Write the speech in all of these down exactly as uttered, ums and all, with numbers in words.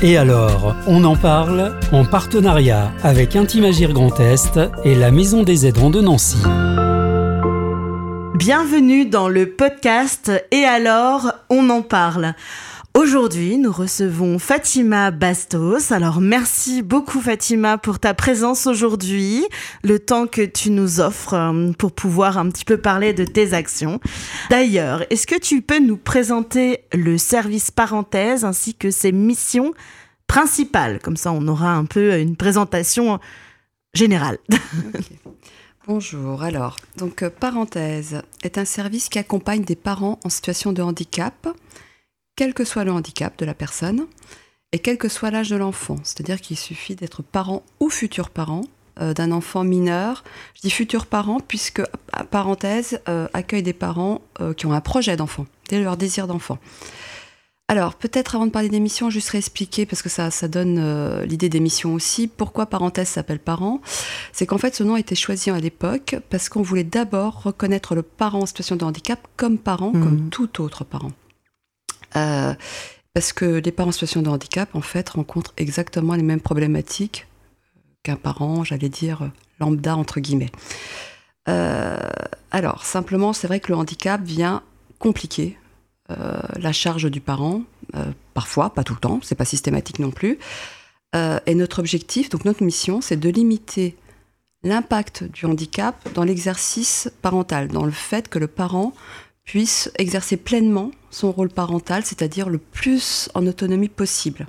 Et alors, on en parle en partenariat avec Intimagir Grand Est et la Maison des Aidants de Nancy. Bienvenue dans le podcast Et alors, on en parle. Aujourd'hui, nous recevons Fatima Bastos. Alors, merci beaucoup Fatima pour ta présence aujourd'hui, le temps que tu nous offres pour pouvoir un petit peu parler de tes actions. D'ailleurs, est-ce que tu peux nous présenter le service Parenthèse ainsi que ses missions principales ? Comme ça, on aura un peu une présentation générale. Okay. Bonjour, alors, donc Parenthèse est un service qui accompagne des parents en situation de handicap, quel que soit le handicap de la personne et quel que soit l'âge de l'enfant. C'est-à-dire qu'il suffit d'être parent ou futur parent euh, d'un enfant mineur. Je dis futur parent puisque Parenthèse euh, accueille des parents euh, qui ont un projet d'enfant, dès leur désir d'enfant. Alors, peut-être avant de parler des missions, juste réexpliquer, parce que ça, ça donne euh, l'idée des missions aussi, pourquoi Parenthèse s'appelle parent. C'est qu'en fait, ce nom a été choisi à l'époque parce qu'on voulait d'abord reconnaître le parent en situation de handicap comme parent, mmh. comme tout autre parent. Euh, parce que les parents en situation de handicap, en fait, rencontrent exactement les mêmes problématiques qu'un parent, j'allais dire, lambda, entre guillemets. Euh, alors, simplement, c'est vrai que le handicap vient compliquer Euh, la charge du parent, euh, parfois, pas tout le temps, c'est pas systématique non plus. Euh, et notre objectif, donc notre mission, c'est de limiter l'impact du handicap dans l'exercice parental, dans le fait que le parent puisse exercer pleinement son rôle parental, c'est-à-dire le plus en autonomie possible.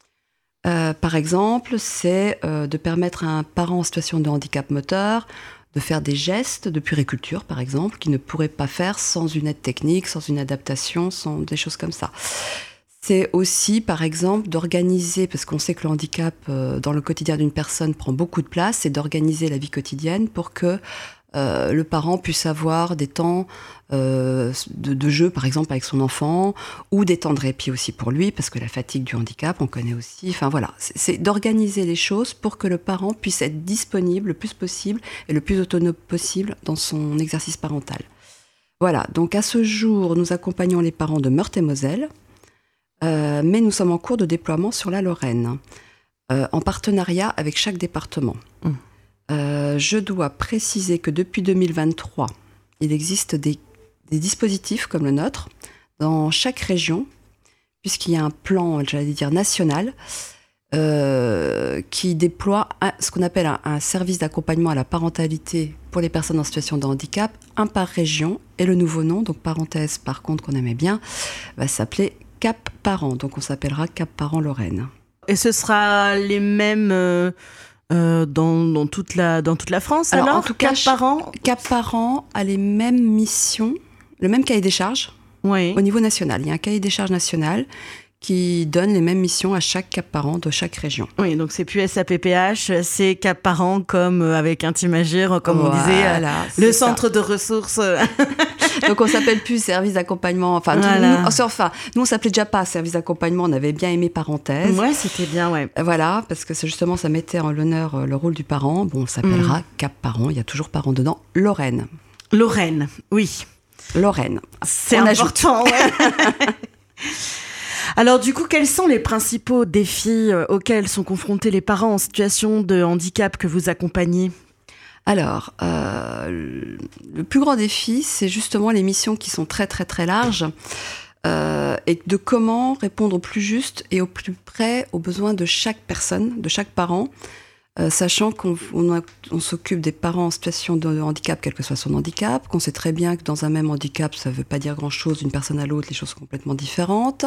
Euh, par exemple, c'est euh, de permettre à un parent en situation de handicap moteur de faire des gestes de puériculture, par exemple, qu'il ne pourrait pas faire sans une aide technique, sans une adaptation, sans des choses comme ça. C'est aussi, par exemple, d'organiser, parce qu'on sait que le handicap euh, dans le quotidien d'une personne prend beaucoup de place, c'est d'organiser la vie quotidienne pour que euh, le parent puisse avoir des temps euh, de, de jeu, par exemple, avec son enfant, ou des temps de répit aussi pour lui, parce que la fatigue du handicap, on connaît aussi. Enfin voilà, c'est, c'est d'organiser les choses pour que le parent puisse être disponible le plus possible et le plus autonome possible dans son exercice parental. Voilà, donc à ce jour, nous accompagnons les parents de Meurthe-et-Moselle, euh, mais nous sommes en cours de déploiement sur la Lorraine, euh, en partenariat avec chaque département. Mmh. Euh, je dois préciser que depuis deux mille vingt-trois, il existe des, des dispositifs comme le nôtre dans chaque région, puisqu'il y a un plan, j'allais dire, national, euh, qui déploie un, ce qu'on appelle un, un service d'accompagnement à la parentalité pour les personnes en situation de handicap, un par région, et le nouveau nom, donc Parenthèse par contre qu'on aimait bien, va s'appeler Cap Parent, donc on s'appellera Cap Parent Lorraine. Et ce sera les mêmes... Euh... Euh, dans, dans, toute la, dans toute la France, alors, alors en tout cas, Cap Parent Cap Parent a les mêmes missions, le même cahier des charges oui. Au niveau national. Il y a un cahier des charges national qui donne les mêmes missions à chaque Cap Parent de chaque région. Oui, donc c'est plus S A P P H, c'est Cap Parent comme avec Intimagir, comme voilà, on disait, le centre ça. de ressources. Donc on s'appelle plus service d'accompagnement, enfin, voilà. nous, enfin nous on s'appelait déjà pas service d'accompagnement, on avait bien aimé Parenthèse. Ouais, c'était bien, ouais. Voilà, parce que c'est justement ça mettait en l'honneur le rôle du parent. Bon, on s'appellera mmh. Cap Parent, il y a toujours parent dedans, Lorraine. Lorraine, oui. Lorraine. C'est on important, ajoute. Ouais. Alors du coup, quels sont les principaux défis auxquels sont confrontés les parents en situation de handicap que vous accompagnez ? Alors, euh, le plus grand défi, c'est justement les missions qui sont très très très larges euh, et de comment répondre au plus juste et au plus près aux besoins de chaque personne, de chaque parent, euh, sachant qu'on on a, on s'occupe des parents en situation de handicap, quel que soit son handicap, qu'on sait très bien que dans un même handicap, ça ne veut pas dire grand-chose d'une personne à l'autre, les choses sont complètement différentes.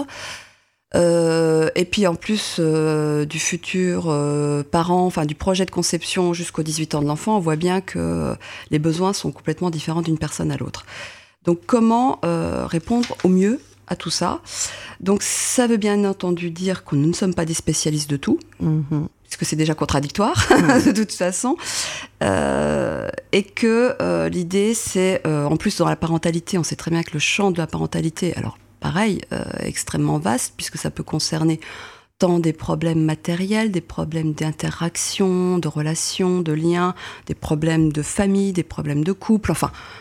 Euh, et puis en plus euh, du futur euh, parent, enfin du projet de conception jusqu'aux dix-huit ans de l'enfant, on voit bien que les besoins sont complètement différents d'une personne à l'autre. Donc comment euh, répondre au mieux à tout ça ? Donc ça veut bien entendu dire que nous ne sommes pas des spécialistes de tout, mmh. puisque c'est déjà contradictoire mmh. de toute façon, euh, et que euh, l'idée c'est, euh, en plus dans la parentalité, on sait très bien que le champ de la parentalité, alors pareil, euh, extrêmement vaste, puisque ça peut concerner tant des problèmes matériels, des problèmes d'interaction, de relations, de liens, des problèmes de famille, des problèmes de couple, enfin,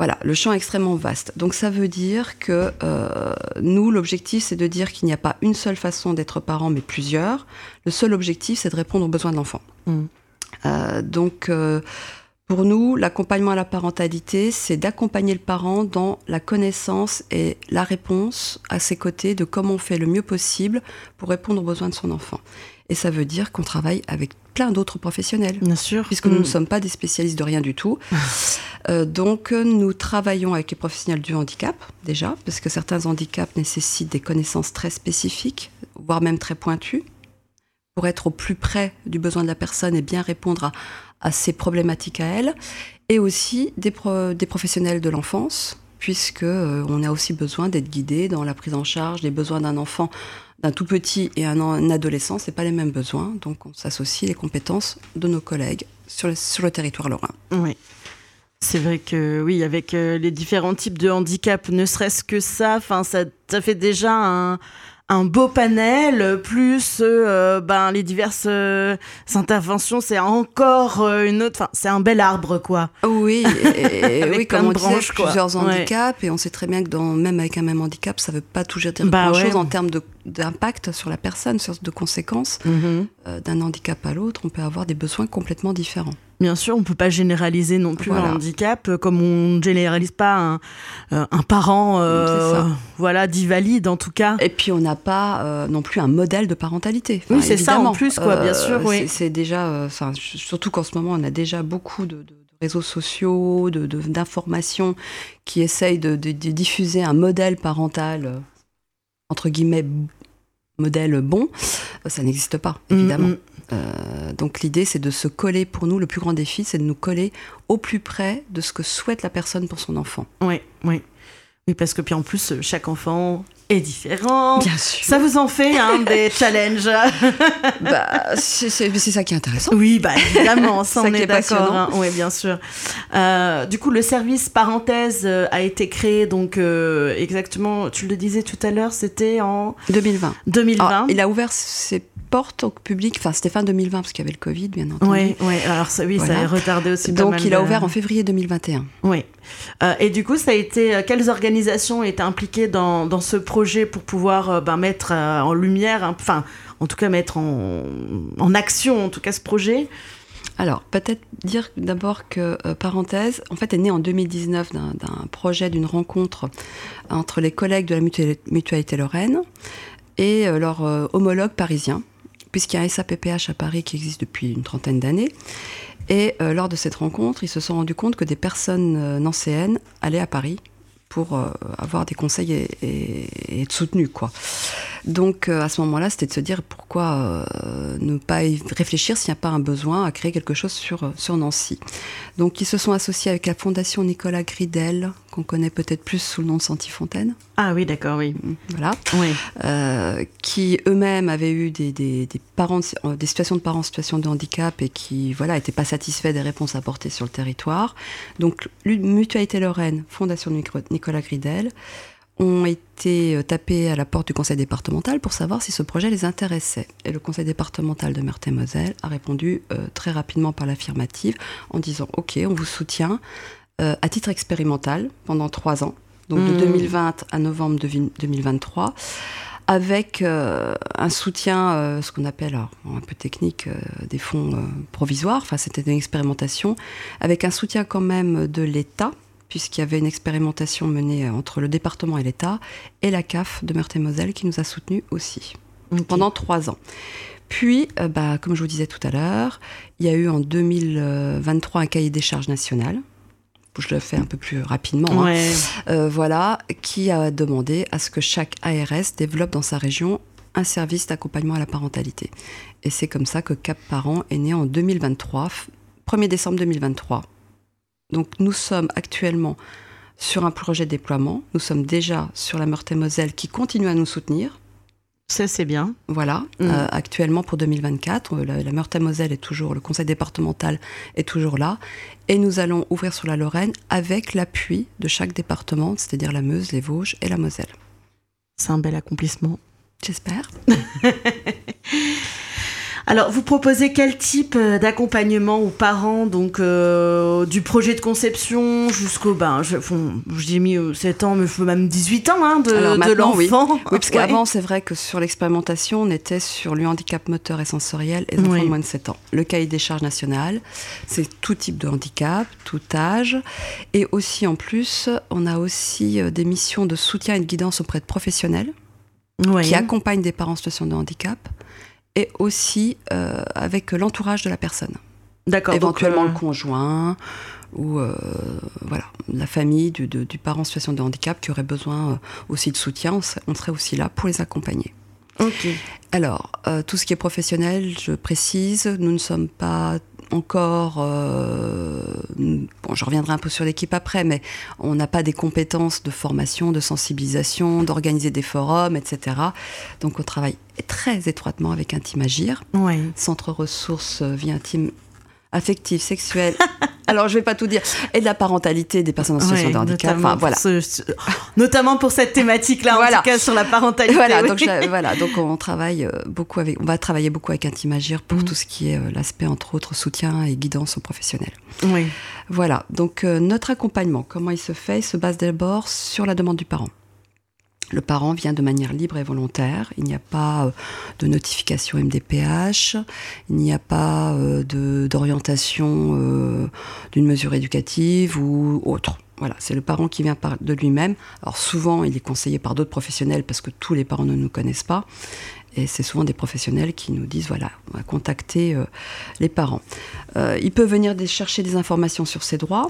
Voilà, le champ est extrêmement vaste. Donc ça veut dire que euh, nous, l'objectif, c'est de dire qu'il n'y a pas une seule façon d'être parent, mais plusieurs. Le seul objectif, c'est de répondre aux besoins de l'enfant. Mmh. Euh, donc, euh, pour nous, l'accompagnement à la parentalité, c'est d'accompagner le parent dans la connaissance et la réponse à ses côtés de comment on fait le mieux possible pour répondre aux besoins de son enfant. Et ça veut dire qu'on travaille avec plein d'autres professionnels. Bien sûr. Puisque mmh. nous ne sommes pas des spécialistes de rien du tout. euh, donc, nous travaillons avec les professionnels du handicap, déjà, parce que certains handicaps nécessitent des connaissances très spécifiques, voire même très pointues, pour être au plus près du besoin de la personne et bien répondre à, à ses problématiques à elle. Et aussi des, pro, des professionnels de l'enfance, puisque euh, on a aussi besoin d'être guidé dans la prise en charge des besoins d'un enfant, d'un tout petit et un, un adolescent, c'est pas les mêmes besoins. Donc, on s'associe les compétences de nos collègues sur le, sur le territoire lorrain. Oui. C'est vrai que, oui, avec euh, les différents types de handicap, ne serait-ce que ça, ça, ça fait déjà un... un beau panel, plus euh, ben, les diverses euh, interventions, c'est encore euh, une autre... Enfin, c'est un bel arbre, quoi. Oui, et, oui comme on disait, branches, plusieurs quoi. handicaps, ouais. et on sait très bien que dans, même avec un même handicap, ça ne veut pas toujours dire bah grand-chose ouais. en termes de, d'impact sur la personne, sur, de conséquences. Mm-hmm. Euh, d'un handicap à l'autre, on peut avoir des besoins complètement différents. Bien sûr, on ne peut pas généraliser non plus voilà. un handicap, comme on ne généralise pas un, euh, un parent euh, voilà, dit valide, en tout cas. Et puis, on n'a pas euh, non plus un modèle de parentalité. Enfin, oui, c'est évidemment. Ça en plus, quoi, bien sûr. Euh, oui. c'est, c'est déjà, euh, surtout qu'en ce moment, on a déjà beaucoup de, de, de réseaux sociaux, de, de, d'informations qui essayent de, de, de diffuser un modèle parental, euh, entre guillemets, modèle bon. Ça n'existe pas, évidemment. Mm-hmm. Euh, donc l'idée, c'est de se coller, pour nous, le plus grand défi, c'est de nous coller au plus près de ce que souhaite la personne pour son enfant. Oui, oui. Oui, parce que puis en plus, chaque enfant est différent. Bien sûr. Ça vous en fait hein, des challenges. bah, c'est, c'est, c'est ça qui est intéressant. Oui, bah évidemment, ça, ça on est, est d'accord. Hein. Oui, bien sûr. Euh, du coup, le service parenthèse a été créé, donc euh, exactement, tu le disais tout à l'heure, c'était en deux mille vingt. deux mille vingt. Alors, il a ouvert ses portes au public, enfin c'était fin deux mille vingt parce qu'il y avait le Covid, bien entendu. Oui, oui. Alors ça, oui, voilà. Ça a retardé aussi pas donc, mal. Donc il a de... ouvert en février deux mille vingt et un. Oui. Euh, et du coup, ça a été quelles organisations étaient impliquées dans dans ce projet pour pouvoir euh, ben, mettre euh, en lumière, enfin, en tout cas mettre en en action, en tout cas ce projet. Alors, peut-être dire d'abord que euh, Parenthèse, en fait, est née en deux mille dix-neuf d'un, d'un projet, d'une rencontre entre les collègues de la Mutualité Lorraine et euh, leurs euh, homologues parisiens, puisqu'il y a un S A P P H à Paris qui existe depuis une trentaine d'années. Et euh, lors de cette rencontre, ils se sont rendus compte que des personnes euh, nancéennes allaient à Paris pour euh, avoir des conseils et, et, et être soutenues, quoi. Donc, euh, à ce moment-là, c'était de se dire pourquoi euh, ne pas y réfléchir s'il n'y a pas un besoin à créer quelque chose sur, sur Nancy. Donc, ils se sont associés avec la Fondation Nicolas Gridel, qu'on connaît peut-être plus sous le nom de Santi-Fontaine. Ah oui, d'accord, oui. Voilà. Oui. Euh, qui eux-mêmes avaient eu des, des, des, parents, des situations de parents en situation de handicap et qui, voilà, n'étaient pas satisfaits des réponses apportées sur le territoire. Donc, Mutualité Lorraine, Fondation Nicolas Gridel, ont été tapés à la porte du conseil départemental pour savoir si ce projet les intéressait. Et le conseil départemental de Meurthe-et-Moselle a répondu euh, très rapidement par l'affirmative en disant « Ok, on vous soutient euh, à titre expérimental pendant trois ans, donc mmh. de deux mille vingt à novembre deux mille vingt-trois, avec euh, un soutien, euh, ce qu'on appelle, alors, un peu technique, euh, des fonds euh, provisoires, enfin c'était une expérimentation, avec un soutien quand même de l'État, puisqu'il y avait une expérimentation menée entre le département et l'État, et la C A F de Meurthe-et-Moselle qui nous a soutenus aussi, okay. pendant trois ans. Puis, euh, bah, comme je vous disais tout à l'heure, il y a eu en deux mille vingt-trois un cahier des charges national, je le fais un peu plus rapidement, ouais. hein, euh, voilà, qui a demandé à ce que chaque A R S développe dans sa région un service d'accompagnement à la parentalité. Et c'est comme ça que Cap Parents est né en deux mille vingt-trois, premier décembre deux mille vingt-trois. Donc nous sommes actuellement sur un projet de déploiement. Nous sommes déjà sur la Meurthe-et-Moselle qui continue à nous soutenir. Ça, c'est bien. Voilà. Mmh. Euh, actuellement, pour deux mille vingt-quatre, la, la Meurthe-et-Moselle est toujours, le conseil départemental est toujours là. Et nous allons ouvrir sur la Lorraine avec l'appui de chaque département, c'est-à-dire la Meuse, les Vosges et la Moselle. C'est un bel accomplissement. J'espère. Alors, vous proposez quel type d'accompagnement aux parents, donc euh, du projet de conception jusqu'au, ben, je, bon, j'ai mis sept ans, mais il faut même dix-huit ans hein, de, Alors, de l'enfant. Oui, oui parce ouais. qu'avant, c'est vrai que sur l'expérimentation, on était sur le handicap moteur et sensoriel et les enfants oui. de moins de sept ans. Le cahier des charges national, c'est tout type de handicap, tout âge. Et aussi, en plus, on a aussi des missions de soutien et de guidance auprès de professionnels oui. qui accompagnent des parents en situation de handicap. Et aussi euh, avec l'entourage de la personne. D'accord. Éventuellement donc, euh... le conjoint ou euh, voilà, la famille du, de, du parent en situation de handicap qui aurait besoin euh, aussi de soutien. On serait, on serait aussi là pour les accompagner. Ok. Alors, euh, tout ce qui est professionnel, je précise, nous ne sommes pas encore... Euh, bon, je reviendrai un peu sur l'équipe après, mais on n'a pas des compétences de formation, de sensibilisation, d'organiser des forums, et cetera. Donc, on travaille très étroitement avec Intime Agir, oui. centre ressources vie intime affective, sexuelle... Alors, je ne vais pas tout dire. Et de la parentalité des personnes en situation oui, de handicap. Enfin, voilà. Ce, ce, notamment pour cette thématique-là, voilà. en tout cas, sur la parentalité. Voilà, oui. donc, je, voilà, donc on travaille beaucoup avec, on va travailler beaucoup avec Intime Agir pour mmh. tout ce qui est euh, l'aspect, entre autres, soutien et guidance aux professionnels. Oui. Voilà, donc euh, notre accompagnement, comment il se fait ? Il se base d'abord sur la demande du parent. Le parent vient de manière libre et volontaire. Il n'y a pas de notification M D P H, il n'y a pas de, d'orientation euh, d'une mesure éducative ou autre. Voilà, c'est le parent qui vient par, de lui-même. Alors souvent, il est conseillé par d'autres professionnels parce que tous les parents ne nous connaissent pas. Et c'est souvent des professionnels qui nous disent, voilà, on va contacter euh, les parents. Euh, il peut venir des, chercher des informations sur ses droits.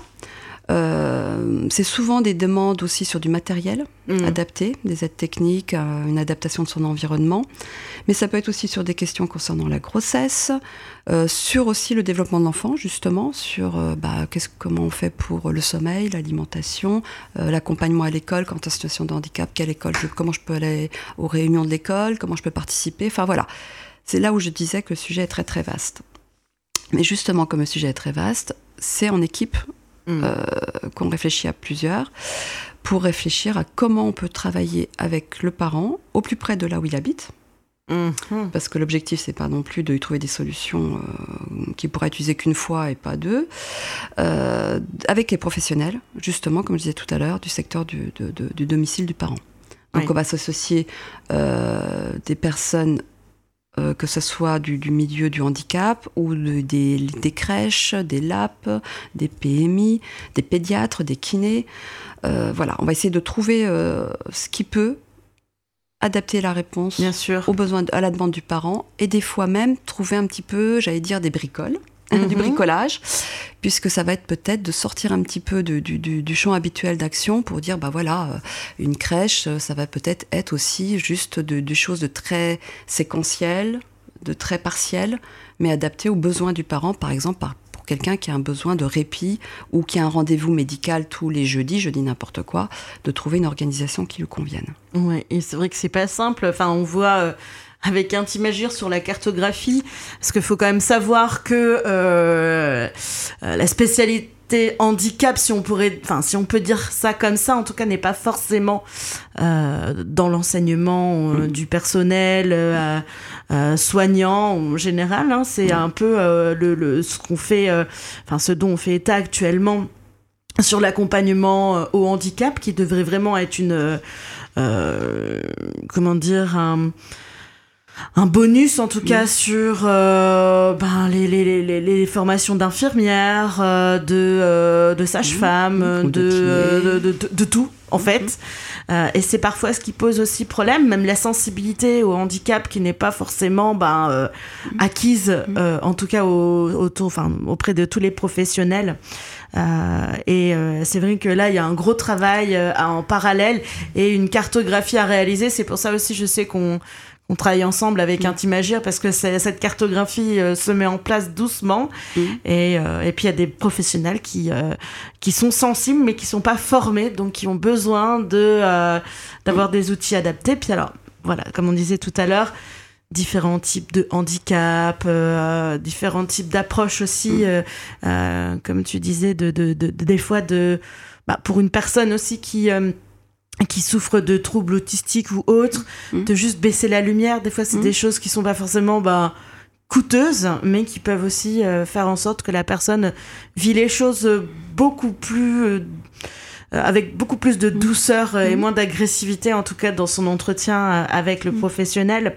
Euh, c'est souvent des demandes aussi sur du matériel mmh. adapté, des aides techniques, euh, une adaptation de son environnement. Mais ça peut être aussi sur des questions concernant la grossesse, euh, sur aussi le développement de l'enfant, justement, sur euh, bah, qu'est-ce, comment on fait pour le sommeil, l'alimentation, euh, l'accompagnement à l'école quand on est en situation de handicap, quelle école, je, comment je peux aller aux réunions de l'école, comment je peux participer. Enfin voilà, c'est là où je disais que le sujet est très très vaste. Mais justement, comme le sujet est très vaste, c'est en équipe Mmh. Euh, qu'on réfléchit à plusieurs pour réfléchir à comment on peut travailler avec le parent au plus près de là où il habite. Mmh. Parce que l'objectif, c'est pas non plus de lui trouver des solutions euh, qu'il pourra utiliser qu'une fois et pas deux. Euh, avec les professionnels, justement, comme je disais tout à l'heure, du secteur du, de, de, du domicile du parent. Donc, oui. on va s'associer euh, des personnes Euh, que ce soit du, du milieu du handicap ou de, des, des crèches, des L A P, des P M I, des pédiatres, des kinés. Euh, voilà, on va essayer de trouver euh, ce qui peut adapter la réponse Bien sûr. aux besoins, à la demande du parent et des fois même trouver un petit peu, j'allais dire, des bricoles. Mm-hmm. du bricolage, puisque ça va être peut-être de sortir un petit peu de, du, du, du champ habituel d'action pour dire, bah voilà, une crèche, ça va peut-être être aussi juste de, de choses de très séquentielles, de très partielles, mais adaptées aux besoins du parent, par exemple, par, pour quelqu'un qui a un besoin de répit ou qui a un rendez-vous médical tous les jeudis, je dis n'importe quoi, de trouver une organisation qui lui convienne. Oui, et c'est vrai que c'est pas simple. Enfin, on voit... Euh... avec Intime Agir sur la cartographie, parce qu'il faut quand même savoir que euh, la spécialité handicap, si on pourrait, enfin si on peut dire ça comme ça, en tout cas n'est pas forcément euh, dans l'enseignement euh, du personnel euh, euh, soignant en général. Hein, c'est un peu euh, le, le ce qu'on fait, enfin euh, ce dont on fait état actuellement sur l'accompagnement euh, au handicap, qui devrait vraiment être une, euh, comment dire, un un bonus en tout cas mmh. sur euh, ben, les, les, les, les formations d'infirmières, euh, de, euh, de sages-femmes, mmh. de, de, de, de, de tout en mmh. fait. Euh, et c'est parfois ce qui pose aussi problème, même la sensibilité au handicap qui n'est pas forcément ben, euh, acquise, mmh. euh, en tout cas au, autour, enfin, auprès de tous les professionnels. Euh, et euh, c'est vrai que là il y a un gros travail euh, en parallèle et une cartographie à réaliser. C'est pour ça aussi je sais qu'on On travaille ensemble avec Intime Agir parce que c'est, cette cartographie euh, se met en place doucement. Mmh. Et, euh, et puis, il y a des professionnels qui, euh, qui sont sensibles, mais qui ne sont pas formés, donc qui ont besoin de, euh, d'avoir mmh. des outils adaptés. Puis alors, voilà, comme on disait tout à l'heure, différents types de handicap, euh, différents types d'approches aussi, mmh. euh, euh, comme tu disais, de, de, de, de, des fois, de, bah, pour une personne aussi qui... Euh, qui souffrent de troubles autistiques ou autres, mmh. de juste baisser la lumière. Des fois, c'est mmh. des choses qui sont pas forcément bah, coûteuses, mais qui peuvent aussi euh, faire en sorte que la personne vit les choses beaucoup plus... Euh, avec beaucoup plus de douceur et moins d'agressivité, en tout cas dans son entretien avec le professionnel.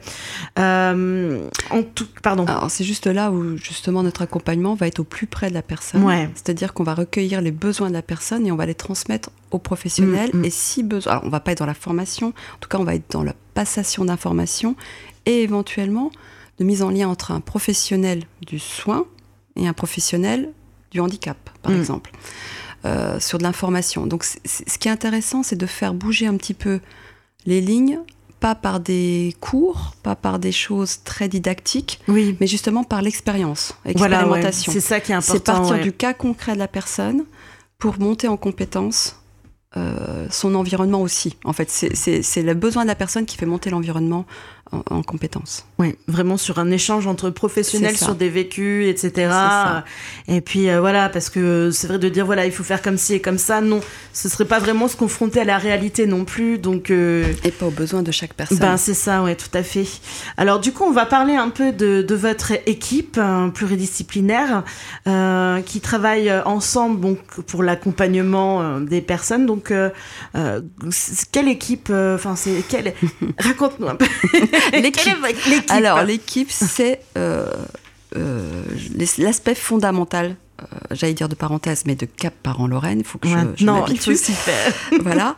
Euh, en tout, pardon. Alors, c'est juste là où justement notre accompagnement va être au plus près de la personne. Ouais. C'est-à-dire qu'on va recueillir les besoins de la personne et on va les transmettre aux professionnels. Mmh, mmh. Et si besoin, alors on va pas être dans la formation, en tout cas on va être dans la passation d'informations et éventuellement de mise en lien entre un professionnel du soin et un professionnel du handicap, par mmh. exemple. Euh, sur de l'information. Donc, c'est, c'est, ce qui est intéressant, c'est de faire bouger un petit peu les lignes, pas par des cours, pas par des choses très didactiques, oui. mais justement par l'expérience, l'expérimentation. Voilà, ouais. C'est ça qui est important. C'est partir ouais. du cas concret de la personne pour monter en compétence euh, son environnement aussi. En fait, c'est, c'est, c'est le besoin de la personne qui fait monter l'environnement en, en compétence. Oui, vraiment sur un échange entre professionnels sur des vécus, et cetera. Et puis euh, voilà, parce que c'est vrai de dire voilà, il faut faire comme ci et comme ça. Non, ce serait pas vraiment se confronter à la réalité non plus. Donc euh, et pas aux besoins de chaque personne. Ben c'est ça, ouais, tout à fait. Alors du coup, on va parler un peu de, de votre équipe hein, pluridisciplinaire euh, qui travaille ensemble donc pour l'accompagnement euh, des personnes. Donc euh, euh, quelle équipe Enfin, euh, c'est quelle Raconte-nous un peu. L'équipe. l'équipe. Alors, l'équipe, c'est euh, euh, l'aspect fondamental, euh, j'allais dire de parenthèse, mais de Cap Parents Lorraine. Il faut que je, je non, m'habitue. Super. Voilà.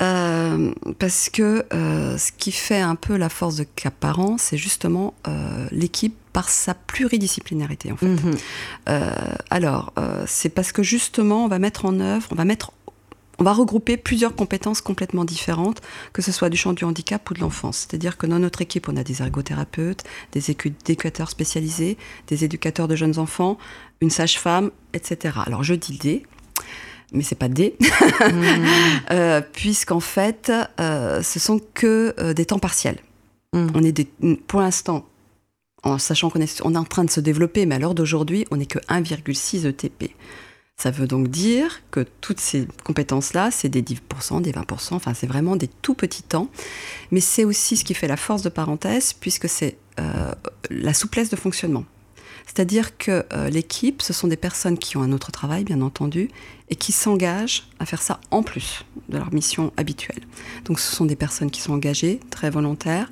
Euh, parce que euh, ce qui fait un peu la force de Cap Parents, c'est justement euh, l'équipe par sa pluridisciplinarité, en fait. Mm-hmm. Euh, alors, euh, c'est parce que justement, on va mettre en œuvre, on va mettre On va regrouper plusieurs compétences complètement différentes, que ce soit du champ du handicap ou de l'enfance. C'est-à-dire que dans notre équipe, on a des ergothérapeutes, des éducateurs spécialisés, des éducateurs de jeunes enfants, une sage-femme, et cetera. Alors, je dis des, mais c'est pas des, mmh. euh, puisqu'en fait, euh, ce sont que euh, des temps partiels. Mmh. On est des, pour l'instant, en sachant qu'on est, on est en train de se développer, mais à l'heure d'aujourd'hui, on n'est que un virgule six E T P. Ça veut donc dire que toutes ces compétences-là, c'est des dix pour cent, des vingt pour cent, enfin c'est vraiment des tout petits temps. Mais c'est aussi ce qui fait la force de parenthèse, puisque c'est euh, la souplesse de fonctionnement. C'est-à-dire que euh, l'équipe, ce sont des personnes qui ont un autre travail, bien entendu, et qui s'engagent à faire ça en plus de leur mission habituelle. Donc ce sont des personnes qui sont engagées, très volontaires,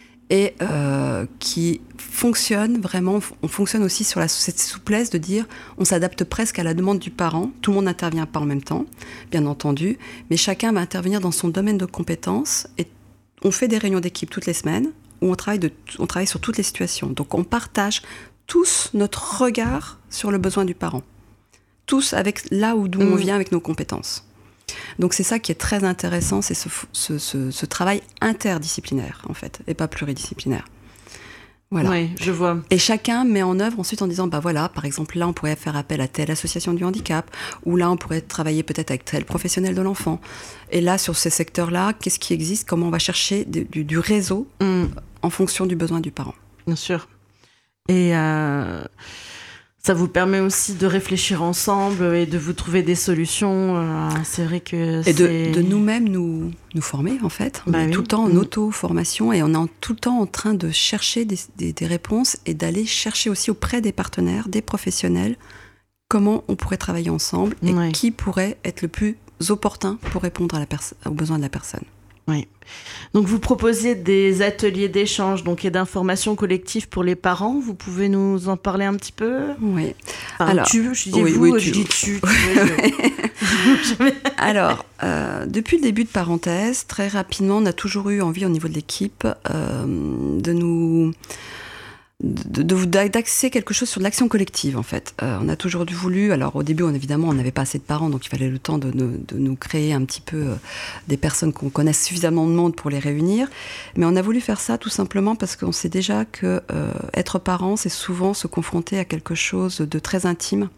et euh, qui fonctionne vraiment, on fonctionne aussi sur la, cette souplesse de dire on s'adapte presque à la demande du parent, tout le monde n'intervient pas en même temps, bien entendu, mais chacun va intervenir dans son domaine de compétences et on fait des réunions d'équipe toutes les semaines où on travaille, de, on travaille sur toutes les situations. Donc on partage tous notre regard sur le besoin du parent, tous avec là où d'où mmh. on vient avec nos compétences. Donc c'est ça qui est très intéressant, c'est ce, ce, ce, ce travail interdisciplinaire en fait, et pas pluridisciplinaire. Voilà. Oui, je vois. Et chacun met en œuvre ensuite en disant, bah voilà, par exemple là on pourrait faire appel à telle association du handicap, ou là on pourrait travailler peut-être avec tel professionnel de l'enfant. Et là sur ces secteurs-là, qu'est-ce qui existe, comment on va chercher du, du, du réseau mmh. en fonction du besoin du parent. Bien sûr. Et euh... ça vous permet aussi de réfléchir ensemble et de vous trouver des solutions. C'est vrai que c'est... Et de, de nous-mêmes nous, nous former, en fait. On bah est oui. tout le temps en auto-formation et on est en, tout le temps en train de chercher des, des, des réponses et d'aller chercher aussi auprès des partenaires, des professionnels, comment on pourrait travailler ensemble et ouais. qui pourrait être le plus opportun pour répondre à la pers- aux besoins de la personne. Oui. Donc vous proposez des ateliers d'échange donc, et d'information collective pour les parents. Vous pouvez nous en parler un petit peu ? Oui. Enfin, Alors, tu, je dis oui, vous, oui, je dis tu. tu veux, je... Alors, euh, depuis le début de parenthèse, très rapidement, on a toujours eu envie au niveau de l'équipe euh, de nous... De, de, d'axer quelque chose sur de l'action collective en fait. Euh, on a toujours voulu, alors au début on, évidemment on n'avait pas assez de parents donc il fallait le temps de, de, de nous créer un petit peu euh, des personnes qu'on connaisse suffisamment de monde pour les réunir, mais on a voulu faire ça tout simplement parce qu'on sait déjà que euh, être parent c'est souvent se confronter à quelque chose de très intime,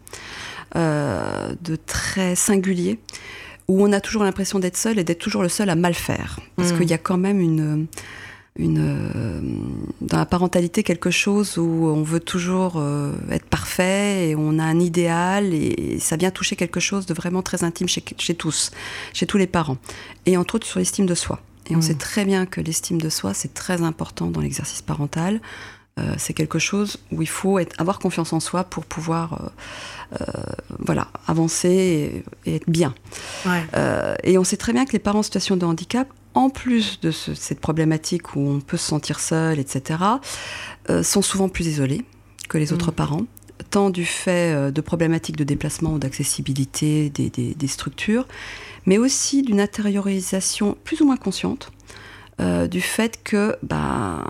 euh, de très singulier, où on a toujours l'impression d'être seul et d'être toujours le seul à mal faire, parce mmh. qu'il y a quand même une... Une, euh, dans la parentalité quelque chose où on veut toujours euh, être parfait et on a un idéal et ça vient toucher quelque chose de vraiment très intime chez, chez tous, chez tous les parents et entre autres sur l'estime de soi et on mmh. sait très bien que l'estime de soi c'est très important dans l'exercice parental, Euh, c'est quelque chose où il faut être, avoir confiance en soi pour pouvoir euh, euh, voilà, avancer et, et être bien. Ouais. Euh, et on sait très bien que les parents en situation de handicap, en plus de ce, cette problématique où on peut se sentir seul, et cetera, euh, sont souvent plus isolés que les mmh. autres parents, tant du fait de problématiques de déplacement ou d'accessibilité des, des, des structures, mais aussi d'une intériorisation plus ou moins consciente euh, du fait que bah,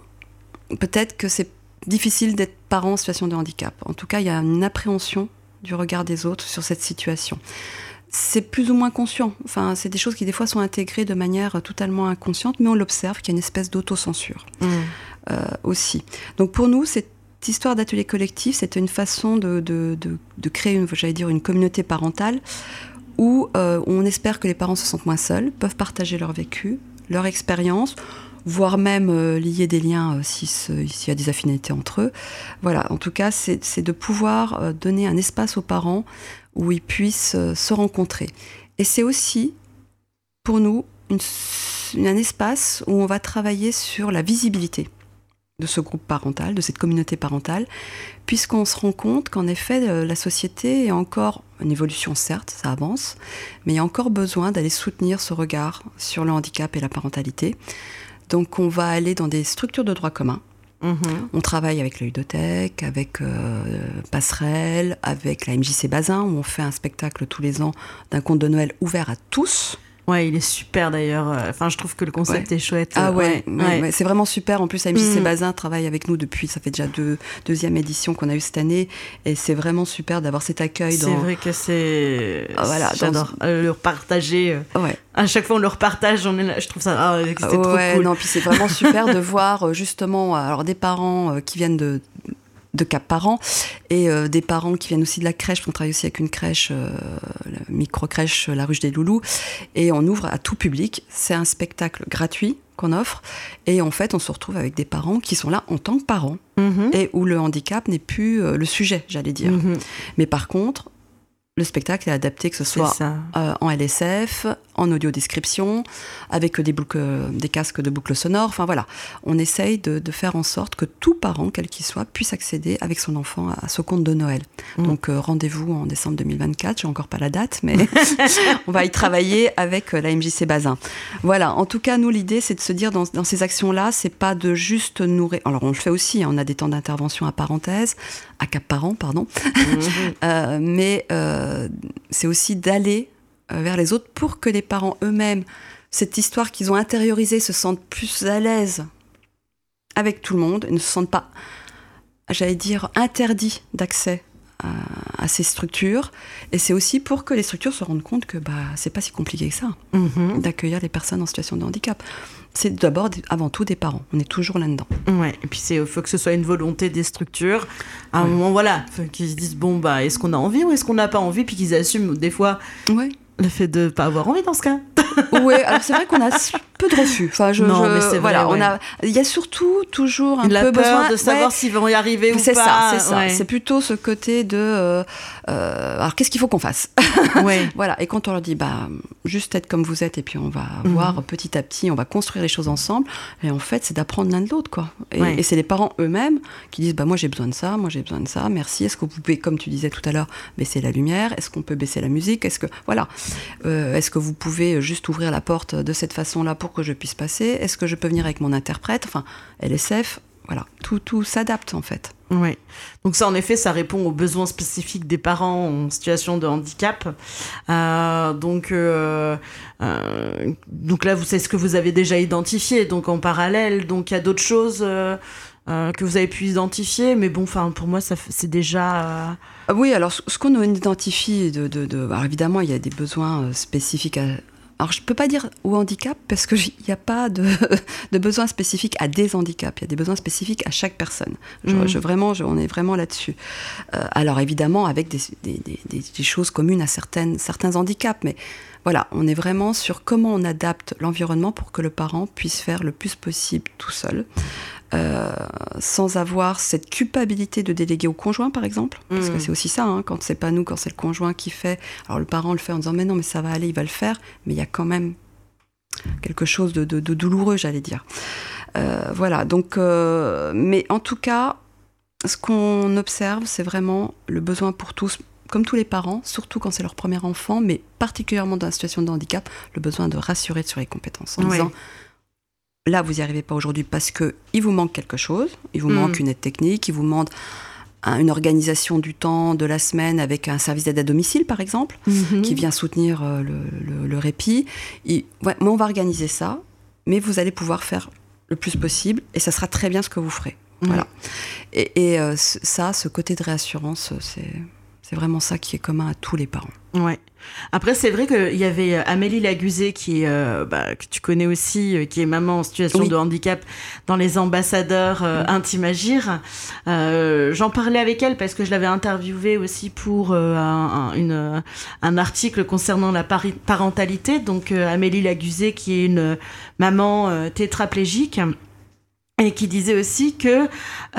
peut-être que c'est difficile d'être parent en situation de handicap. En tout cas, il y a une appréhension du regard des autres sur cette situation. C'est plus ou moins conscient. Enfin, c'est des choses qui, des fois, sont intégrées de manière totalement inconsciente, mais on l'observe qu'il y a une espèce d'autocensure mmh. euh, aussi. Donc, pour nous, cette histoire d'atelier collectif, c'était une façon de, de, de, de créer, une, j'allais dire, une communauté parentale où euh, on espère que les parents se sentent moins seuls, peuvent partager leur vécu, leur expérience, voire même euh, lier des liens euh, si s'il y a des affinités entre eux. Voilà, en tout cas, c'est, c'est de pouvoir euh, donner un espace aux parents où ils puissent euh, se rencontrer. Et c'est aussi, pour nous, une, une, un espace où on va travailler sur la visibilité de ce groupe parental, de cette communauté parentale, puisqu'on se rend compte qu'en effet, euh, la société est encore en évolution, certes, ça avance, mais il y a encore besoin d'aller soutenir ce regard sur le handicap et la parentalité. Donc on va aller dans des structures de droit commun. Mmh. On travaille avec le Ludothèque, avec euh, Passerelle, avec la M J C Bazin, où on fait un spectacle tous les ans d'un conte de Noël ouvert à tous. Ouais, il est super d'ailleurs. Enfin, je trouve que le concept ouais. est chouette. Ah ouais, ouais, ouais, ouais. ouais. C'est vraiment super. En plus, la M J C mmh. Bazin travaille avec nous depuis, ça fait déjà deux, deuxième édition qu'on a eue cette année. Et c'est vraiment super d'avoir cet accueil. C'est dans... vrai que c'est... Ah, voilà, j'adore dans... le partager. Ouais. À chaque fois, on le repartage. On est là... Je trouve ça ah, c'est ouais, trop cool. Non, puis c'est vraiment super de voir justement alors, des parents qui viennent de... de Cap Parents et euh, des parents qui viennent aussi de la crèche. On travaille aussi avec une crèche, euh, la micro-crèche La Ruche des Loulous, et on ouvre à tout public. C'est un spectacle gratuit qu'on offre et en fait on se retrouve avec des parents qui sont là en tant que parents mmh. et où le handicap n'est plus euh, le sujet, j'allais dire. Mmh. Mais par contre, le spectacle est adapté, que ce soit euh, en L S F, en audio-description, avec des, boucles, des casques de boucles sonores. Enfin voilà, on essaye de, de faire en sorte que tout parent, quel qu'il soit, puisse accéder avec son enfant à ce conte de Noël. Mmh. Donc euh, rendez-vous en décembre deux mille vingt-quatre, j'ai encore pas la date, mais on va y travailler avec la M J C Bazin. Voilà, en tout cas, nous, l'idée, c'est de se dire, dans, dans ces actions-là, c'est pas de juste nourrir... Alors on le fait aussi, hein, on a des temps d'intervention à parenthèse, à Cap Parents, pardon, mmh. euh, mais... Euh, c'est aussi d'aller vers les autres pour que les parents eux-mêmes, cette histoire qu'ils ont intériorisée, se sentent plus à l'aise avec tout le monde et ne se sentent pas, j'allais dire, interdits d'accès à, à ces structures. Et c'est aussi pour que les structures se rendent compte que bah, c'est pas si compliqué que ça, mmh. d'accueillir les personnes en situation de handicap. C'est d'abord, avant tout, des parents. On est toujours là-dedans. Ouais. Et puis, il faut que ce soit une volonté des structures. À un ouais. moment, voilà, qu'ils se disent, bon, bah, est-ce qu'on a envie ou est-ce qu'on n'a pas envie? Puis qu'ils assument, des fois, ouais. le fait de ne pas avoir envie dans ce cas. Oui, alors c'est vrai qu'on a peu de refus. Enfin, je, non, je, mais c'est voilà, vrai, ouais. on a, il y a surtout toujours un la peu peur besoin de savoir ouais, s'ils vont y arriver ou c'est pas. Ça, c'est ça, ouais. c'est plutôt ce côté de, euh, euh, alors qu'est-ce qu'il faut qu'on fasse? Ouais. Voilà, et quand on leur dit, bah, juste être comme vous êtes, et puis on va mmh. voir petit à petit, on va construire les choses ensemble. Et en fait, c'est d'apprendre l'un de l'autre, quoi. Et, ouais. et c'est les parents eux-mêmes qui disent, bah, moi j'ai besoin de ça, moi j'ai besoin de ça. Merci. Est-ce que vous pouvez, comme tu disais tout à l'heure, baisser la lumière? Est-ce qu'on peut baisser la musique? Est-ce que, voilà, euh, est-ce que vous pouvez juste ouvrir la porte de cette façon-là pour que je puisse passer? Est-ce que je peux venir avec mon interprète? Enfin, L S F, voilà, tout, tout s'adapte en fait. Oui, donc ça en effet, ça répond aux besoins spécifiques des parents en situation de handicap. Euh, donc, euh, euh, donc là, vous savez ce que vous avez déjà identifié, donc en parallèle, donc il y a d'autres choses euh, euh, que vous avez pu identifier, mais bon, enfin pour moi, ça, c'est déjà... Euh... Oui, alors ce qu'on identifie, de, de, de, alors évidemment, il y a des besoins spécifiques à... Alors, je ne peux pas dire au handicap parce qu'il n'y a pas de, de besoin spécifique à des handicaps. Il y a des besoins spécifiques à chaque personne. Je, mmh. je, vraiment, je, on est vraiment là-dessus. Euh, alors, évidemment, avec des, des, des, des choses communes à certaines, certains handicaps. Mais voilà, on est vraiment sur comment on adapte l'environnement pour que le parent puisse faire le plus possible tout seul. Euh, sans avoir cette culpabilité de déléguer au conjoint, par exemple, parce mmh. que c'est aussi ça, hein, quand c'est pas nous, quand c'est le conjoint qui fait, alors le parent le fait en disant mais non, mais ça va aller, il va le faire, mais il y a quand même quelque chose de, de, de douloureux, j'allais dire. Euh, voilà, donc, euh, mais en tout cas, ce qu'on observe, c'est vraiment le besoin pour tous, comme tous les parents, surtout quand c'est leur premier enfant, mais particulièrement dans la situation de handicap, le besoin de rassurer sur les compétences en oui. disant là, vous n'y arrivez pas aujourd'hui parce qu'il vous manque quelque chose, il vous mmh. manque une aide technique, il vous manque un, une organisation du temps de la semaine avec un service d'aide à domicile, par exemple, mmh. qui vient soutenir euh, le, le, le répit. Et, ouais, mais on va organiser ça, mais vous allez pouvoir faire le plus possible et ça sera très bien ce que vous ferez. Mmh. Voilà. Et, et euh, ça, ce côté de réassurance, c'est, c'est vraiment ça qui est commun à tous les parents. Ouais. Après, c'est vrai qu'il y avait Amélie Laguzet, qui, euh, bah, que tu connais aussi, euh, qui est maman en situation oui. de handicap dans les ambassadeurs euh, oui. Intimagir. Euh, j'en parlais avec elle parce que je l'avais interviewée aussi pour euh, un, un, une, un article concernant la pari- parentalité. Donc, euh, Amélie Laguzet, qui est une maman euh, tétraplégique. Et qui disait aussi que,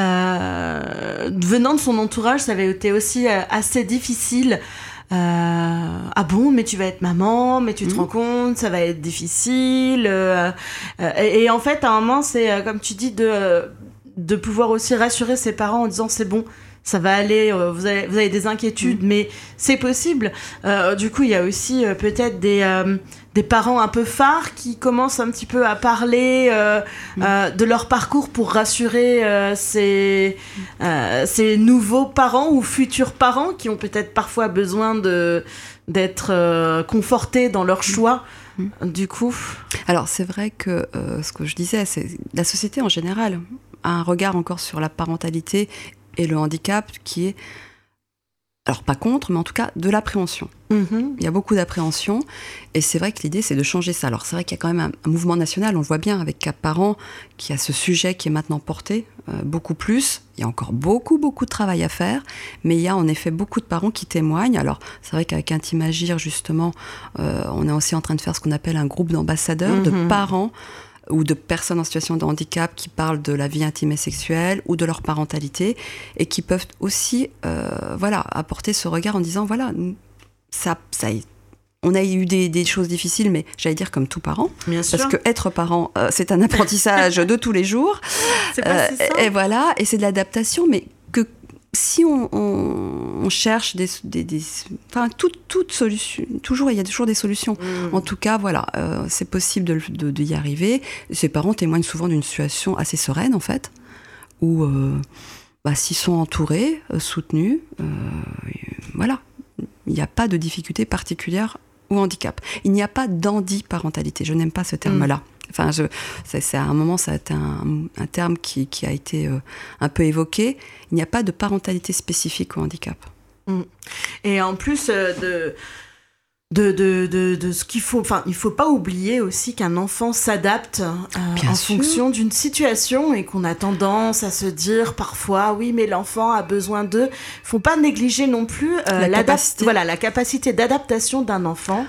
euh, venant de son entourage, ça avait été aussi euh, assez difficile. Euh, ah bon, mais tu vas être maman, mais tu te mmh. rends compte, ça va être difficile. Euh, euh, et, et en fait, à un moment, c'est euh, comme tu dis, de, euh, de pouvoir aussi rassurer ses parents en disant c'est bon, ça va aller, euh, vous, avez, vous avez des inquiétudes, mmh. mais c'est possible. Euh, du coup, il y a aussi euh, peut-être des, euh, des parents un peu phares qui commencent un petit peu à parler euh, mmh. euh, de leur parcours pour rassurer euh, ces, euh, ces nouveaux parents ou futurs parents qui ont peut-être parfois besoin de, d'être euh, confortés dans leur choix. Mmh. Du coup... Alors, c'est vrai que euh, ce que je disais, c'est la société en général a un regard encore sur la parentalité et le handicap qui est, alors pas contre, mais en tout cas de l'appréhension. Mmh. Il y a beaucoup d'appréhension et c'est vrai que l'idée c'est de changer ça. Alors c'est vrai qu'il y a quand même un, un mouvement national, on le voit bien avec Cap Parents, qui a ce sujet qui est maintenant porté, euh, beaucoup plus. Il y a encore beaucoup, beaucoup de travail à faire, mais il y a en effet beaucoup de parents qui témoignent. Alors c'est vrai qu'avec Intimagir, justement, euh, on est aussi en train de faire ce qu'on appelle un groupe d'ambassadeurs, mmh. de parents, ou de personnes en situation de handicap qui parlent de la vie intime et sexuelle ou de leur parentalité et qui peuvent aussi euh, voilà, apporter ce regard en disant voilà, ça, ça, on a eu des, des choses difficiles, mais j'allais dire comme tout parent, bien sûr. Parce que être parent, euh, c'est un apprentissage de tous les jours. C'est pas si simple. Et voilà, et c'est de l'adaptation, mais que si on, on, on cherche des, des, des enfin toute toute solution, toujours il y a toujours des solutions. Mmh. En tout cas, voilà, euh, c'est possible de, de, de y arriver. Ces parents témoignent souvent d'une situation assez sereine en fait, où euh, bah, s'ils sont entourés, euh, soutenus, euh, voilà, il n'y a pas de difficulté particulière ou handicap. Il n'y a pas d'handiparentalité. Je n'aime pas ce terme-là. Mmh. Enfin, je, c'est, c'est à un moment, ça a été un, un terme qui, qui a été euh, un peu évoqué. Il n'y a pas de parentalité spécifique au handicap. Mmh. Et en plus euh, de, de, de, de, de ce qu'il faut... Enfin, il ne faut pas oublier aussi qu'un enfant s'adapte euh, en sûr. fonction d'une situation et qu'on a tendance à se dire parfois, oui, mais l'enfant a besoin d'eux. Il ne faut pas négliger non plus euh, la, capacité. Voilà, la capacité d'adaptation d'un enfant.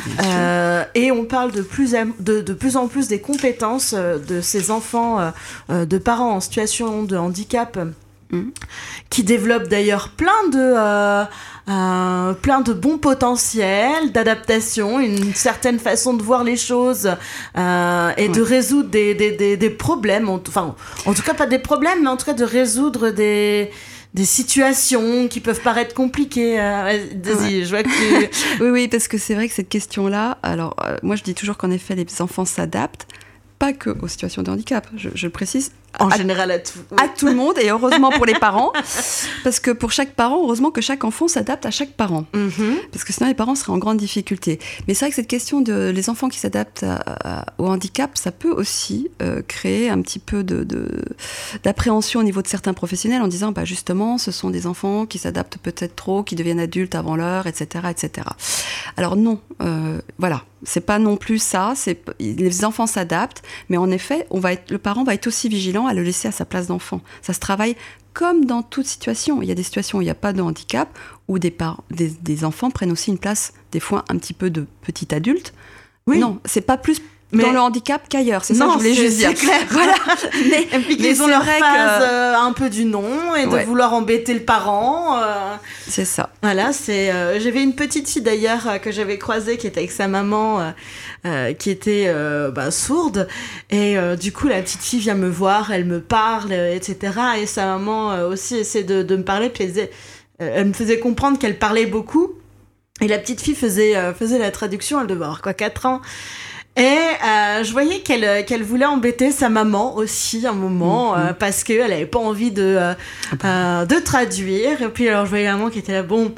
Euh, et on parle de plus, à, de, de plus en plus des compétences euh, de ces enfants, euh, de parents en situation de handicap, mmh. qui développent d'ailleurs plein de... Euh, Euh, plein de bons potentiels d'adaptation, une certaine façon de voir les choses euh, et ouais. de résoudre des, des, des, des problèmes, enfin en tout cas pas des problèmes, mais en tout cas de résoudre des, des situations qui peuvent paraître compliquées. Euh, vas-y, ouais. je vois que tu... oui, oui, parce que c'est vrai que cette question-là, alors euh, moi je dis toujours qu'en effet les enfants s'adaptent, pas que aux situations de handicap, je, je le précise. En à, général, à tout. À tout le monde, et heureusement pour les parents, parce que pour chaque parent, heureusement que chaque enfant s'adapte à chaque parent. Mm-hmm. Parce que sinon, les parents seraient en grande difficulté. Mais c'est vrai que cette question de les enfants qui s'adaptent à, à, au handicap, ça peut aussi euh, créer un petit peu de, de, d'appréhension au niveau de certains professionnels en disant, bah, justement, ce sont des enfants qui s'adaptent peut-être trop, qui deviennent adultes avant l'heure, et cetera, et cetera. Alors non, euh, voilà. C'est pas non plus ça, c'est, les enfants s'adaptent, mais en effet, on va être, le parent va être aussi vigilant à le laisser à sa place d'enfant. Ça se travaille comme dans toute situation. Il y a des situations où il n'y a pas de handicap, où des, par- des, des enfants prennent aussi une place, des fois un petit peu de petit adulte. Oui. Non, c'est pas plus mais... dans le handicap qu'ailleurs, c'est ça que je voulais juste dire. C'est clair. Voilà. Mais, et puis mais ils ont leur vrai phase que... euh, un peu du non et de ouais. vouloir embêter le parent. Euh... C'est ça. Voilà, c'est. Euh, j'avais une petite fille d'ailleurs euh, que j'avais croisée qui était avec sa maman, euh, euh, qui était euh, bah, sourde, et euh, du coup la petite fille vient me voir, elle me parle, euh, et cetera. Et sa maman euh, aussi essaie de, de me parler, puis elle, disait, euh, elle me faisait comprendre qu'elle parlait beaucoup. Et la petite fille faisait euh, faisait la traduction, elle devait avoir quoi, quatre ans. Et euh, je voyais qu'elle qu'elle voulait embêter sa maman aussi un moment, mmh. euh, parce que elle avait pas envie de euh, euh, de traduire. Et puis alors je voyais la maman qui était là, bon,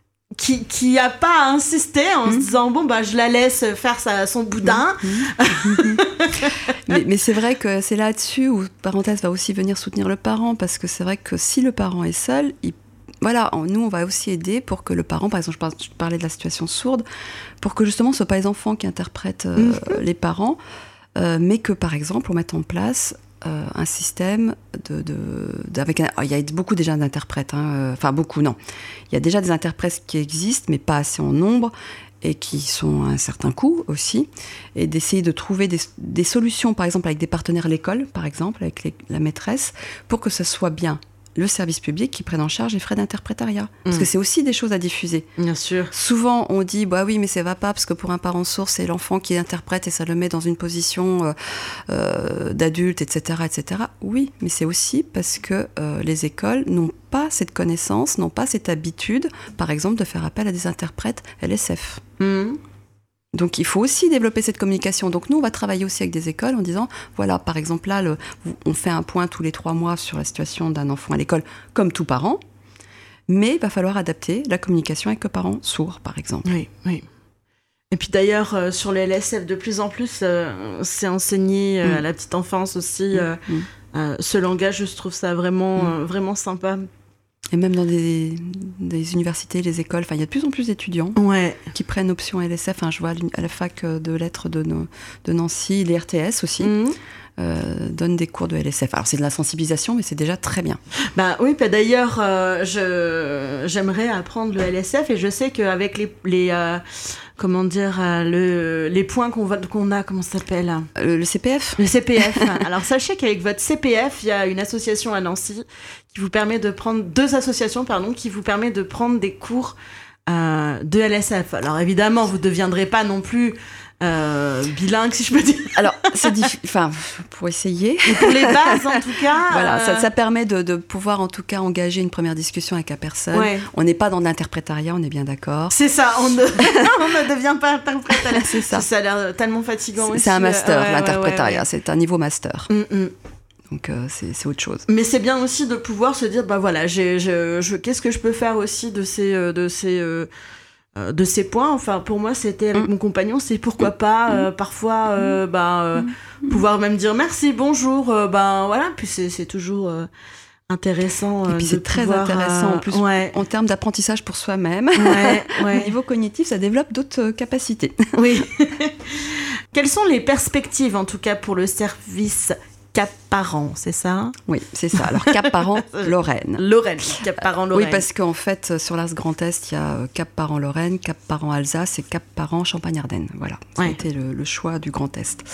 qui qui a pas insisté en mmh. se disant bon bah je la laisse faire sa son boudin. Mmh. mais mais c'est vrai que c'est là-dessus où parenthèse va aussi venir soutenir le parent, parce que c'est vrai que si le parent est seul, il Voilà, nous, on va aussi aider pour que le parent, par exemple, je parlais de la situation sourde, pour que justement, ce ne soit pas les enfants qui interprètent euh, mmh. les parents, euh, mais que, par exemple, on mette en place euh, un système de... de, de avec un, il y a beaucoup déjà d'interprètes, hein, enfin beaucoup, non. Il y a déjà des interprètes qui existent, mais pas assez en nombre, et qui sont à un certain coût aussi, et d'essayer de trouver des, des solutions, par exemple, avec des partenaires à l'école, par exemple, avec les, la maîtresse, pour que ce soit bien le service public qui prenne en charge les frais d'interprétariat. Parce mmh. que c'est aussi des choses à diffuser. Bien sûr. Souvent, on dit, bah oui, mais ça va pas, parce que pour un parent sourd, c'est l'enfant qui interprète et ça le met dans une position euh, euh, d'adulte, et cetera, et cetera. Oui, mais c'est aussi parce que euh, les écoles n'ont pas cette connaissance, n'ont pas cette habitude, par exemple, de faire appel à des interprètes L S F. Mmh. Donc, il faut aussi développer cette communication. Donc, nous, on va travailler aussi avec des écoles en disant, voilà, par exemple, là, le, on fait un point tous les trois mois sur la situation d'un enfant à l'école, comme tout parent, mais il va falloir adapter la communication avec le parent sourd, par exemple. Oui, oui. Et puis d'ailleurs, euh, sur les L S F, de plus en plus, euh, c'est enseigné euh, mmh. à la petite enfance aussi. Euh, mmh. euh, ce langage, je trouve ça vraiment, mmh. euh, vraiment sympa. Et même dans des, des universités, les écoles, il y a de plus en plus d'étudiants ouais. qui prennent option L S F. Enfin, je vois à la fac de lettres de, de Nancy, les R T S aussi, mmh. euh, donnent des cours de L S F. Alors, c'est de la sensibilisation, mais c'est déjà très bien. Bah, oui, bah, d'ailleurs, euh, je, j'aimerais apprendre le L S F, et je sais qu'avec les... les euh, comment dire, euh, le, les points qu'on, va, qu'on a, comment ça s'appelle euh, Le C P F. Le C P F. Alors, sachez qu'avec votre C P F, il y a une association à Nancy qui vous permet de prendre, deux associations, pardon, qui vous permet de prendre des cours euh, de L S F. Alors, évidemment, vous ne deviendrez pas non plus euh, bilingue, si je peux dire. Alors, c'est difficile, enfin, pour essayer. Et pour les bases, en tout cas. Voilà, euh... ça, ça permet de, de pouvoir, en tout cas, engager une première discussion avec la personne. Ouais. On n'est pas dans l'interprétariat, on est bien d'accord. C'est ça, on ne, on ne devient pas interprète. C'est ça. Ça a l'air tellement fatigant c'est, aussi. C'est un master, ouais, l'interprétariat, ouais, ouais, ouais. c'est un niveau master. Mm-mm. Donc, euh, c'est, c'est autre chose. Mais c'est bien aussi de pouvoir se dire, bah voilà, j'ai, je, je, qu'est-ce que je peux faire aussi de ces... Euh, de ces euh, de ces points. Enfin, pour moi, c'était avec mmh. mon compagnon, c'est pourquoi pas euh, parfois euh, bah, euh, mmh. pouvoir même dire merci, bonjour, euh, ben voilà, puis c'est, c'est toujours euh, intéressant. Et puis euh, c'est de très pouvoir, intéressant euh, en plus ouais. en termes d'apprentissage pour soi-même. Ouais, ouais. Au niveau cognitif, ça développe d'autres capacités. Oui. Quelles sont les perspectives, en tout cas, pour le service Cap Parents, c'est ça ? Oui, c'est ça. Alors, Cap Parents Lorraine. Lorraine, Cap Parents Lorraine. Oui, parce qu'en fait, sur l'Ars Grand Est, il y a Cap Parents Lorraine, Cap Parents Alsace et Cap Parents Champagne-Ardenne. Voilà, c'était ouais. le, le choix du Grand Est.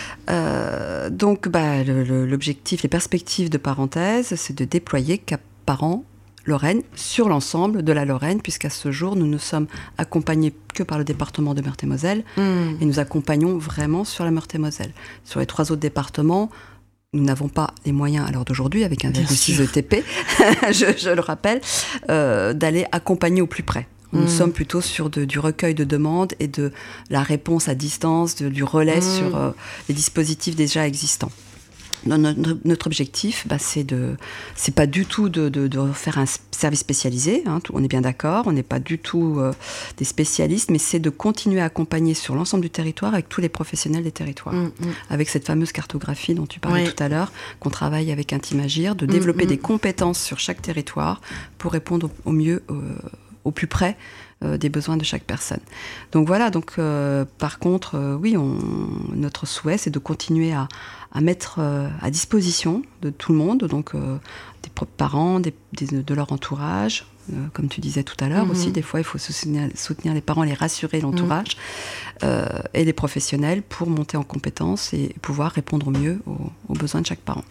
Euh, donc, bah, le, le, l'objectif, les perspectives de parenthèse, c'est de déployer Cap Parents Lorraine sur l'ensemble de la Lorraine, puisqu'à ce jour, nous ne sommes accompagnés que par le département de Meurthe-et-Moselle, mmh. et nous accompagnons vraiment sur la Meurthe-et-Moselle. Sur les trois autres départements, nous n'avons pas les moyens, à l'heure d'aujourd'hui, avec un virgule six E T P, je, je le rappelle, euh, d'aller accompagner au plus près. Nous mmh. sommes plutôt sur de, du recueil de demandes et de la réponse à distance, de, du relais mmh. sur euh, les dispositifs déjà existants. Notre, notre objectif, bah, c'est de, c'est pas du tout de, de, de faire un service spécialisé, hein, tout, on est bien d'accord, on n'est pas du tout euh, des spécialistes, mais c'est de continuer à accompagner sur l'ensemble du territoire avec tous les professionnels des territoires. Mmh, mmh. Avec cette fameuse cartographie dont tu parlais oui. tout à l'heure, qu'on travaille avec Intimagir, de développer mmh, des compétences sur chaque territoire pour répondre au, au mieux, euh, au plus près euh, des besoins de chaque personne. Donc voilà, donc, euh, par contre, euh, oui, on, notre souhait, c'est de continuer à à mettre euh, à disposition de tout le monde, donc euh, des propres parents, des, des, de leur entourage, euh, comme tu disais tout à l'heure mmh. aussi. Des fois, il faut soutenir, soutenir les parents, les rassurer, l'entourage, mmh. euh, et les professionnels pour monter en compétences et pouvoir répondre au mieux aux, aux besoins de chaque parent.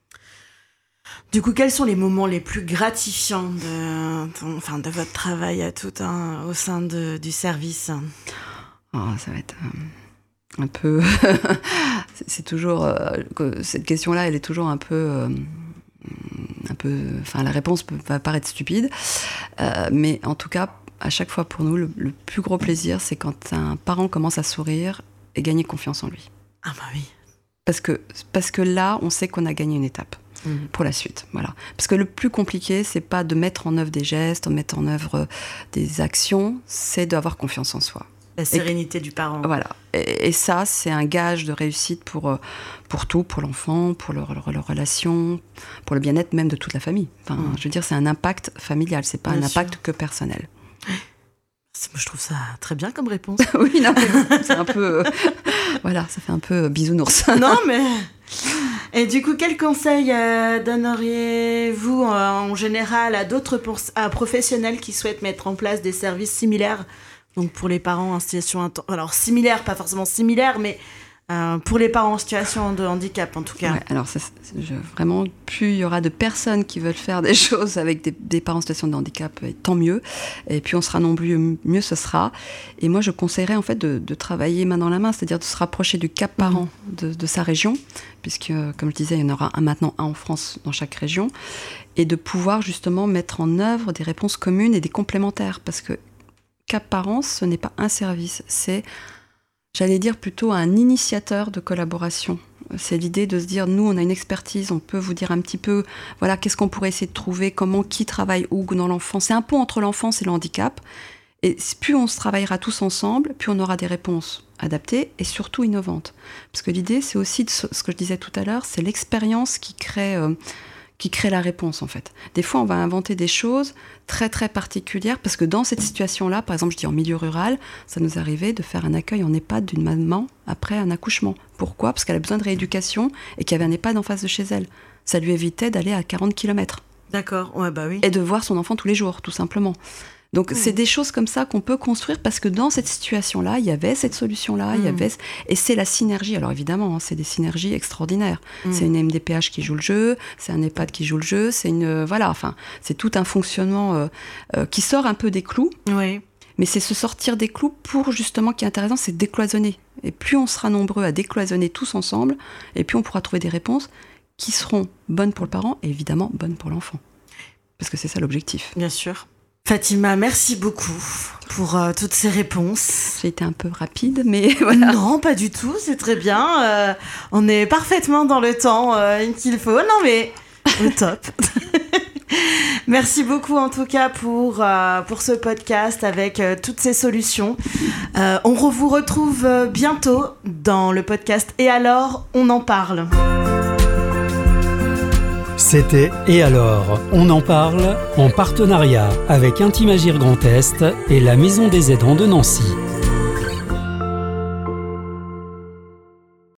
Du coup, quels sont les moments les plus gratifiants de, ton, enfin, de votre travail à tout un, au sein de, du service ? Oh, ça va être euh, un peu... c'est, c'est toujours... Euh, cette question-là, elle est toujours un peu... Euh, un peu enfin, la réponse peut, va paraître stupide. Euh, mais en tout cas, à chaque fois pour nous, le, le plus gros plaisir, c'est quand un parent commence à sourire et gagner confiance en lui. Ah bah oui. Parce que, parce que là, on sait qu'on a gagné une étape. Mmh. Pour la suite, voilà. Parce que le plus compliqué, c'est pas de mettre en œuvre des gestes, de mettre en œuvre des actions, c'est d'avoir confiance en soi. La sérénité et, du parent. Voilà. Et, et ça, c'est un gage de réussite pour, pour tout, pour l'enfant, pour leur, leur, leur relation, pour le bien-être même de toute la famille. Enfin, mmh. Je veux dire, c'est un impact familial, c'est pas bien un impact sûr. Que personnel. Je trouve ça très bien comme réponse. Oui, non, mais c'est un peu... Euh, voilà, ça fait un peu bisounours. Non, mais... Et du coup, quels conseils euh, donneriez-vous euh, en général à d'autres pour, à professionnels qui souhaitent mettre en place des services similaires, donc pour les parents en situation... Inten- alors, similaires, pas forcément similaires, mais euh, pour les parents en situation de handicap, en tout cas. Ouais, alors, ça, je, vraiment, plus il y aura de personnes qui veulent faire des choses avec des, des parents en situation de handicap, et tant mieux. Et puis, on sera nombreux, mieux ce sera. Et moi, je conseillerais, en fait, de, de travailler main dans la main, c'est-à-dire de se rapprocher du cap parent mmh. de, de sa région, puisque, comme je disais, il y en aura un maintenant, un en France, dans chaque région, et de pouvoir, justement, mettre en œuvre des réponses communes et des complémentaires, parce que cap parent, ce n'est pas un service, c'est... J'allais dire plutôt un initiateur de collaboration. C'est l'idée de se dire, nous, on a une expertise, on peut vous dire un petit peu, voilà, qu'est-ce qu'on pourrait essayer de trouver, comment, qui travaille où dans l'enfance. C'est un pont entre l'enfance et le handicap. Et plus on se travaillera tous ensemble, plus on aura des réponses adaptées et surtout innovantes. Parce que l'idée, c'est aussi, de ce que je disais tout à l'heure, c'est l'expérience qui crée... Euh, qui crée la réponse, en fait. Des fois, on va inventer des choses très, très particulières, parce que dans cette situation-là, par exemple, je dis en milieu rural, ça nous arrivait de faire un accueil en EHPAD d'une maman après un accouchement. Pourquoi ? Parce qu'elle a besoin de rééducation et qu'il y avait un EHPAD en face de chez elle. Ça lui évitait d'aller à quarante kilomètres. D'accord, ouais, bah oui. Et de voir son enfant tous les jours, tout simplement. Donc, mmh. c'est des choses comme ça qu'on peut construire parce que dans cette situation-là, il y avait cette solution-là, mmh. il y avait... et c'est la synergie. Alors évidemment, hein, c'est des synergies extraordinaires. Mmh. C'est une M D P H qui joue le jeu, c'est un EHPAD qui joue le jeu, c'est une... Euh, voilà, enfin, c'est tout un fonctionnement euh, euh, qui sort un peu des clous. Oui. Mais c'est se sortir des clous pour, justement, qui est intéressant, c'est décloisonner. Et plus on sera nombreux à décloisonner tous ensemble, et plus on pourra trouver des réponses qui seront bonnes pour le parent et évidemment bonnes pour l'enfant. Parce que c'est ça l'objectif. Bien sûr. Fatima, merci beaucoup pour euh, toutes ces réponses. J'ai été un peu rapide, mais voilà. Non, pas du tout, c'est très bien. Euh, on est parfaitement dans le temps euh, qu'il faut. Non, mais au top. Merci beaucoup en tout cas pour, euh, pour ce podcast avec euh, toutes ces solutions. Euh, on re- vous retrouve euh, bientôt dans le podcast Et alors, on en parle. C'était Et alors, on en parle en partenariat avec Intimagir Grand Est et la Maison des Aidants de Nancy.